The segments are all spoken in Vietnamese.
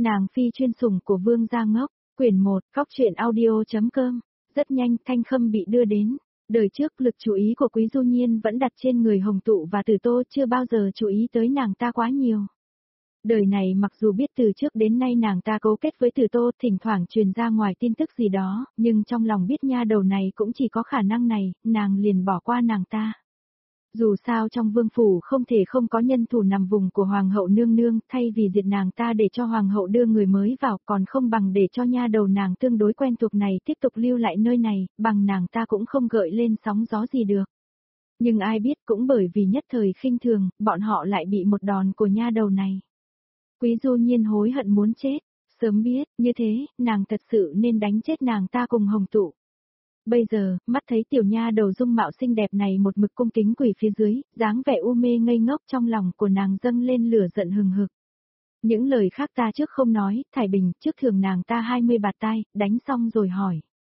Nàng phi chuyên sủng của Vương Gia Ngốc, quyển 1, Cóc truyện audio.com. Rất nhanh Thanh Khâm bị đưa đến. Đời trước lực chú ý của Quý Du Nhiên vẫn đặt trên người Hồng Tụ và Tử Tô, chưa bao giờ chú ý tới nàng ta quá nhiều. Đời này mặc dù biết từ trước đến nay nàng ta cấu kết với Tử Tô, thỉnh thoảng truyền ra ngoài tin tức gì đó, nhưng trong lòng biết nha đầu này cũng chỉ có khả năng này, nàng liền bỏ qua nàng ta. Dù sao trong vương phủ không thể không có nhân thủ nằm vùng của hoàng hậu nương nương, thay vì diệt nàng ta để cho hoàng hậu đưa người mới vào, còn không bằng để cho nha đầu nàng tương đối quen thuộc này tiếp tục lưu lại nơi này, bằng nàng ta cũng không gợi lên sóng gió gì được. Nhưng ai biết cũng bởi vì nhất thời khinh thường, bọn họ lại bị một đòn của nha đầu này. Quý Du Nhiên hối hận muốn chết, sớm biết, như thế, nàng thật sự nên đánh chết nàng ta cùng Hồng Tụ. Bây giờ, mắt thấy tiểu nha đầu dung mạo xinh đẹp này một mực cung kính quỳ phía dưới, dáng vẻ u mê ngây ngốc trong lòng của nàng dâng lên lửa giận hừng hực. Những lời khác ta trước không nói, Thải Bình trước thường nàng ta 20 bạt tai, đánh xong rồi hỏi.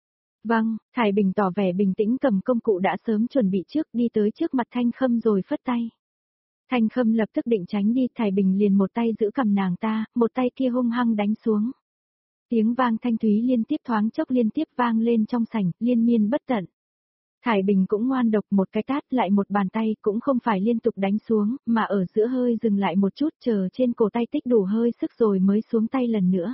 Vâng, Thải Bình tỏ vẻ bình tĩnh cầm công cụ đã sớm chuẩn bị trước, đi tới trước mặt Thanh Khâm rồi phất tay. Thanh Khâm lập tức định tránh đi, Thải Bình liền một tay giữ cầm nàng ta, một tay kia hung hăng đánh xuống. Tiếng vang thanh thúy liên tiếp thoáng chốc liên tiếp vang lên trong sảnh, liên miên bất tận. Thải Bình cũng ngoan độc, một cái tát lại một bàn tay, cũng không phải liên tục đánh xuống, mà ở giữa hơi dừng lại một chút, chờ trên cổ tay tích đủ hơi sức rồi mới xuống tay lần nữa.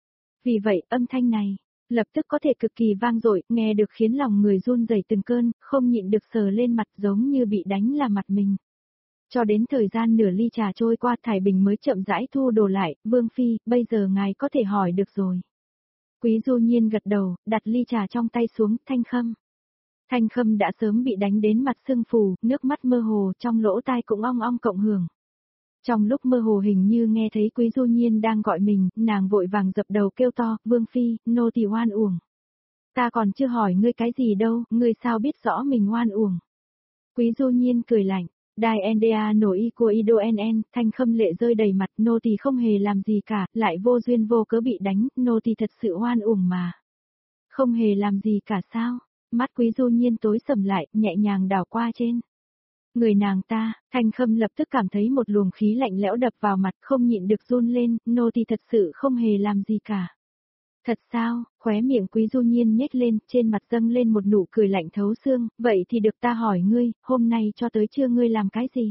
Vì vậy, âm thanh này lập tức có thể cực kỳ vang dội, nghe được khiến lòng người run rẩy từng cơn, không nhịn được sờ lên mặt giống như bị đánh là mặt mình. Cho đến thời gian nửa ly trà trôi qua, Thải Bình mới chậm rãi thu đồ lại. Vương phi, bây giờ ngài có thể hỏi được rồi. Quý Du Nhiên gật đầu, đặt ly trà trong tay xuống. Thanh Khâm. Thanh Khâm đã sớm bị đánh đến mặt sưng phù, nước mắt mơ hồ, trong lỗ tai cũng ong ong cộng hưởng. Trong lúc mơ hồ hình như nghe thấy Quý Du Nhiên đang gọi mình, nàng vội vàng dập đầu kêu to, Vương phi, nô tỳ oan uổng. Ta còn chưa hỏi ngươi cái gì đâu, ngươi sao biết rõ mình oan uổng. Quý Du Nhiên cười lạnh. Đài NDA nổi y của Ido NN, Thanh Khâm lệ rơi đầy mặt, nô tỳ không hề làm gì cả, lại vô duyên vô cớ bị đánh, nô tỳ thật sự oan uổng mà. Không hề làm gì cả sao? Mắt Quý Du Nhiên tối sầm lại, nhẹ nhàng đảo qua trên người nàng ta. Thanh Khâm lập tức cảm thấy một luồng khí lạnh lẽo đập vào mặt, không nhịn được run lên, nô tỳ thật sự không hề làm gì cả. Thật sao? Khóe miệng Quý Du Nhiên nhếch lên, trên mặt dâng lên một nụ cười lạnh thấu xương, vậy thì được ta hỏi ngươi, hôm nay cho tới trưa ngươi làm cái gì?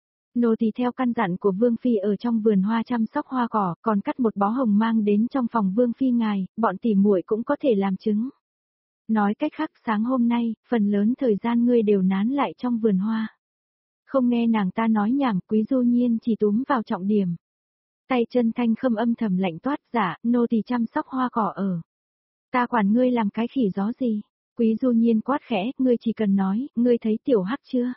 Nô tỳ theo căn dặn của Vương phi ở trong vườn hoa chăm sóc hoa cỏ, còn cắt một bó hồng mang đến trong phòng Vương phi ngài, bọn tỉ muội cũng có thể làm chứng. Nói cách khác, sáng hôm nay, phần lớn thời gian ngươi đều nán lại trong vườn hoa. Không nghe nàng ta nói nhảm, Quý Du Nhiên chỉ túm vào trọng điểm. Tay chân Thanh Khâm âm thầm lạnh toát, dạ, nô tỳ chăm sóc hoa cỏ ở. Ta quản ngươi làm cái khỉ gió gì? Quý Du Nhiên quát khẽ, ngươi chỉ cần nói, ngươi thấy tiểu hắc chưa?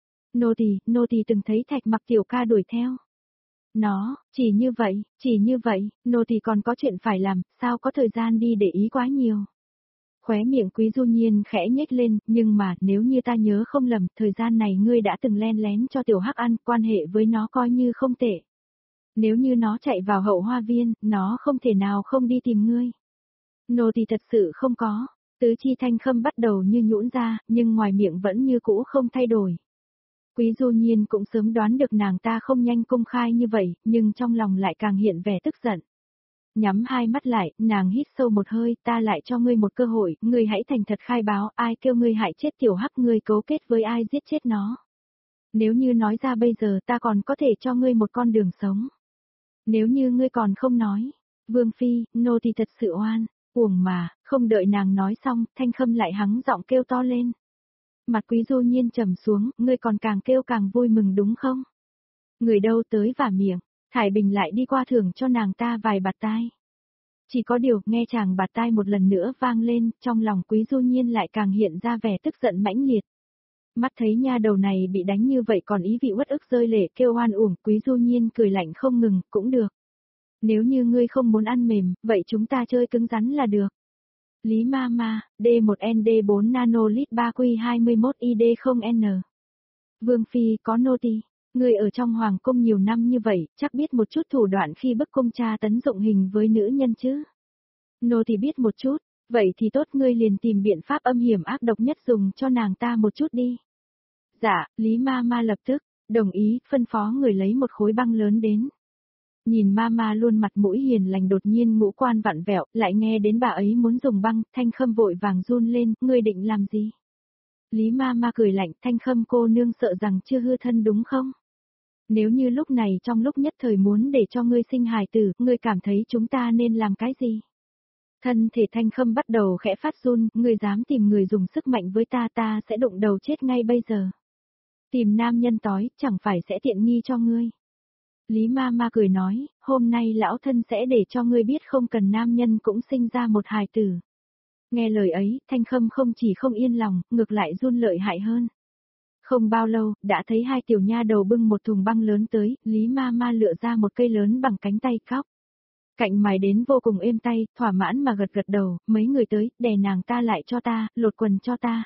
Nô tỳ từng thấy Thạch Mặc tiểu ca đuổi theo. Nó, chỉ như vậy, nô tỳ còn có chuyện phải làm, sao có thời gian đi để ý quá nhiều. Khóe miệng Quý Du Nhiên khẽ nhếch lên, nhưng mà, nếu như ta nhớ không lầm, thời gian này ngươi đã từng len lén cho tiểu hắc ăn, quan hệ với nó coi như không tệ. Nếu như nó chạy vào hậu hoa viên, nó không thể nào không đi tìm ngươi. Nô tỳ thật sự không có. Tứ chi Thanh Khâm bắt đầu như nhũn ra, nhưng ngoài miệng vẫn như cũ không thay đổi. Quý Du Nhiên cũng sớm đoán được nàng ta không nhanh công khai như vậy, nhưng trong lòng lại càng hiện vẻ tức giận. Nhắm hai mắt lại, nàng hít sâu một hơi, ta lại cho ngươi một cơ hội, ngươi hãy thành thật khai báo, ai kêu ngươi hại chết tiểu hắc, ngươi cấu kết với ai giết chết nó. Nếu như nói ra bây giờ ta còn có thể cho ngươi một con đường sống. Nếu như ngươi còn không nói, Vương phi, nô tỳ thật sự oan, uổng mà. Không đợi nàng nói xong, Thanh Khâm lại hắng giọng kêu to lên. Mặt Quý Du Nhiên trầm xuống, ngươi còn càng kêu càng vui mừng đúng không? Người đâu tới vả miệng, Thải Bình lại đi qua thưởng cho nàng ta vài bạt tai. Chỉ có điều, nghe chàng bạt tai một lần nữa vang lên, trong lòng Quý Du Nhiên lại càng hiện ra vẻ tức giận mãnh liệt. Mắt thấy nha đầu này bị đánh như vậy còn ý vị uất ức rơi lệ kêu oan uổng, Quý Du Nhiên cười lạnh không ngừng, cũng được. Nếu như ngươi không muốn ăn mềm, vậy chúng ta chơi cứng rắn là được. Lý Mama, D1ND4 nanolit 3Q21ID0N. Vương phi có nô tỳ, ngươi ở trong hoàng cung nhiều năm như vậy, chắc biết một chút thủ đoạn khi bức cung tra tấn dụng hình với nữ nhân chứ. Nô tỳ biết một chút, vậy thì tốt, ngươi liền tìm biện pháp âm hiểm ác độc nhất dùng cho nàng ta một chút đi. Dạ, Lý Mama lập tức đồng ý, phân phó người lấy một khối băng lớn đến. Nhìn mama luôn mặt mũi hiền lành đột nhiên ngũ quan vặn vẹo, lại nghe đến bà ấy muốn dùng băng, Thanh Khâm vội vàng run lên, ngươi định làm gì? Lý mama cười lạnh, Thanh Khâm cô nương sợ rằng chưa hư thân đúng không? Nếu như lúc này trong lúc nhất thời muốn để cho ngươi sinh hài tử, ngươi cảm thấy chúng ta nên làm cái gì? Thân thể Thanh Khâm bắt đầu khẽ phát run, ngươi dám tìm người dùng sức mạnh với ta, ta sẽ đụng đầu chết ngay bây giờ. Tìm nam nhân tói, chẳng phải sẽ tiện nghi cho ngươi. Lý ma cười nói, hôm nay lão thân sẽ để cho ngươi biết không cần nam nhân cũng sinh ra một hài tử. Nghe lời ấy, Thanh Khâm không chỉ không yên lòng, ngược lại run lợi hại hơn. Không bao lâu, đã thấy hai tiểu nha đầu bưng một thùng băng lớn tới, Lý ma lựa ra một cây lớn bằng cánh tay cóc. Cạnh mài đến vô cùng êm tay, thỏa mãn mà gật đầu, mấy người tới, đè nàng ta lại cho ta, lột quần cho ta.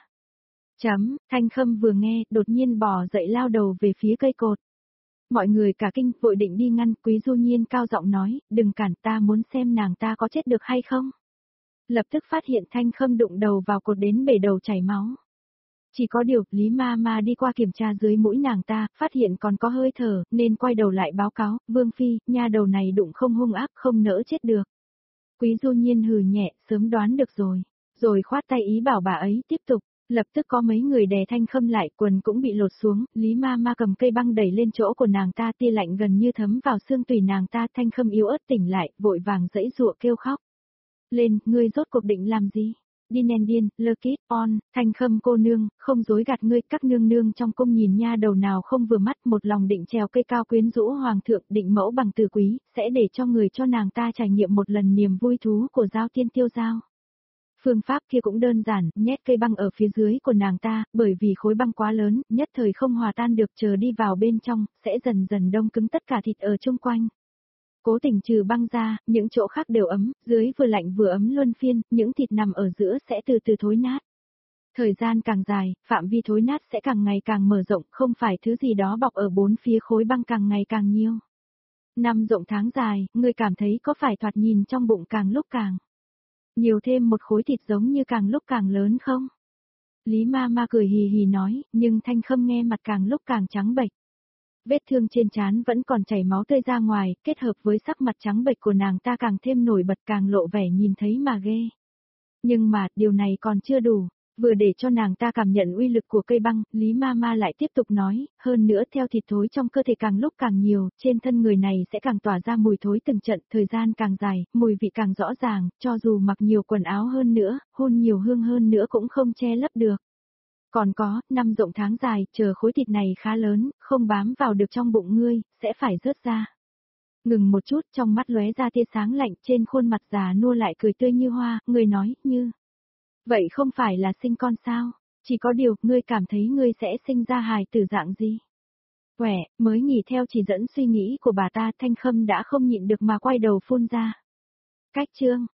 Thanh Khâm vừa nghe, đột nhiên bò dậy lao đầu về phía cây cột. Mọi người cả kinh, vội định đi ngăn, Quý Du Nhiên cao giọng nói, đừng cản, ta muốn xem nàng ta có chết được hay không. Lập tức phát hiện Thanh Khâm đụng đầu vào cột đến bể đầu chảy máu. Chỉ có điều, Lý ma đi qua kiểm tra dưới mũi nàng ta, phát hiện còn có hơi thở, nên quay đầu lại báo cáo, Vương Phi, nha đầu này đụng không hung ác, không nỡ chết được. Quý Du Nhiên hừ nhẹ, sớm đoán được rồi khoát tay ý bảo bà ấy tiếp tục. Lập tức có mấy người đè Thanh Khâm lại, quần cũng bị lột xuống, Lý ma cầm cây băng đẩy lên chỗ của nàng ta, tia lạnh gần như thấm vào xương tùy nàng ta, Thanh Khâm yếu ớt tỉnh lại, vội vàng giãy giụa kêu khóc. Lên, ngươi rốt cuộc định làm gì? Điên, Lucky, on, Thanh Khâm cô nương, không dối gạt ngươi, các nương nương trong cung nhìn nha đầu nào không vừa mắt, một lòng định trèo cây cao quyến rũ hoàng thượng, định mẫu bằng từ quý, sẽ để cho người cho nàng ta trải nghiệm một lần niềm vui thú của giao tiên tiêu giao. Phương pháp kia cũng đơn giản, nhét cây băng ở phía dưới của nàng ta, bởi vì khối băng quá lớn, nhất thời không hòa tan được, chờ đi vào bên trong, sẽ dần dần đông cứng tất cả thịt ở chung quanh. Cố tình trừ băng ra, những chỗ khác đều ấm, dưới vừa lạnh vừa ấm luân phiên, những thịt nằm ở giữa sẽ từ từ thối nát. Thời gian càng dài, phạm vi thối nát sẽ càng ngày càng mở rộng, không phải thứ gì đó bọc ở bốn phía khối băng càng ngày càng nhiều. Năm rộng tháng dài, ngươi cảm thấy có phải thoạt nhìn trong bụng càng lúc càng nhiều thêm một khối thịt giống như càng lúc càng lớn không? Lý ma cười hì hì nói, nhưng Thanh Khâm nghe mặt càng lúc càng trắng bệch. Vết thương trên trán vẫn còn chảy máu tươi ra ngoài, kết hợp với sắc mặt trắng bệch của nàng ta càng thêm nổi bật, càng lộ vẻ nhìn thấy mà ghê. Nhưng mà, điều này còn chưa đủ. Vừa để cho nàng ta cảm nhận uy lực của cây băng, Lý ma lại tiếp tục nói, hơn nữa theo thịt thối trong cơ thể càng lúc càng nhiều, trên thân người này sẽ càng tỏa ra mùi thối từng trận, thời gian càng dài, mùi vị càng rõ ràng, cho dù mặc nhiều quần áo hơn nữa, hôn nhiều hương hơn nữa cũng không che lấp được. Còn có, năm rộng tháng dài, chờ khối thịt này khá lớn, không bám vào được trong bụng ngươi, sẽ phải rớt ra. Ngừng một chút, trong mắt lóe ra tia sáng lạnh, trên khuôn mặt già nua lại cười tươi như hoa, người nói, như vậy không phải là sinh con sao? Chỉ có điều, ngươi cảm thấy ngươi sẽ sinh ra hài tử dạng gì? Quẻ, mới nghỉ theo chỉ dẫn suy nghĩ của bà ta, Thanh Khâm đã không nhịn được mà quay đầu phun ra. Cách chương